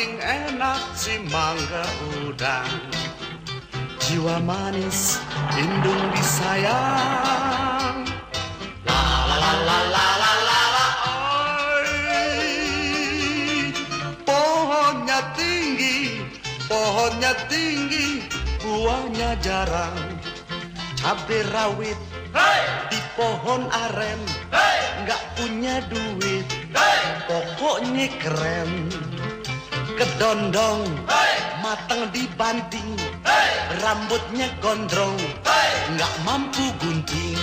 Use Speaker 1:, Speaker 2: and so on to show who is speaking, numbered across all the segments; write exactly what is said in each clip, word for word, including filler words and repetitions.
Speaker 1: paling enak si mangga udang. Jiwa manis, indung disayang. La la la la la la la la. Oi, pohonnya tinggi, pohonnya tinggi, buahnya jarang. Cabai rawit hey! Di pohon aren hey! Nggak punya duit hey! Pokoknya keren. Kedondong hey! Matang dibanting hey! Rambutnya gondrong hey! Nggak mampu gunting.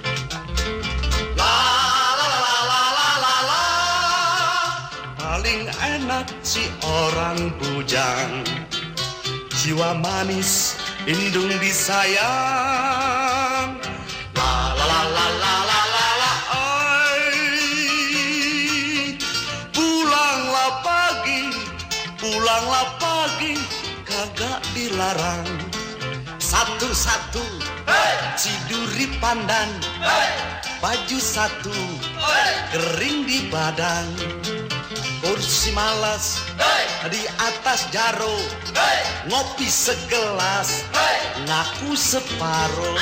Speaker 1: La la la la la la la. Paling enak si orang bujang. Jiwa manis, indung disayang. La la la la la la la la. Ay, pulanglah pagi, pulanglah pagi, kagak dilarang. Satu-satu, hey! Si duri pandan, hey! Baju satu, hey! Kering di badan. Kursi malas hey! Di atas jaro hey! Ngopi segelas hey! Ngaku separuh.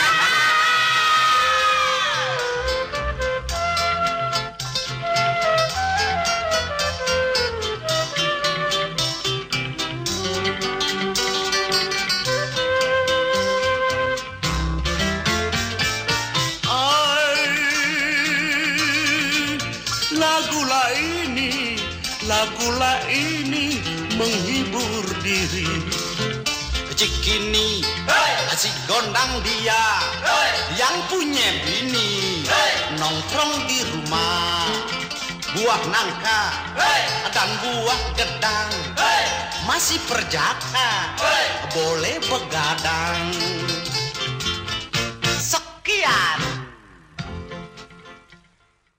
Speaker 1: Lagulah ini, lagulah ini menghibur diri. Cikini, hey! Si gondang dia, hey! Yang punya bini, hey! Nongkrong di rumah. Buah nangka, hey! Dan buah gedang, hey! Masih perjaka, hey! Boleh begadang. Sekian.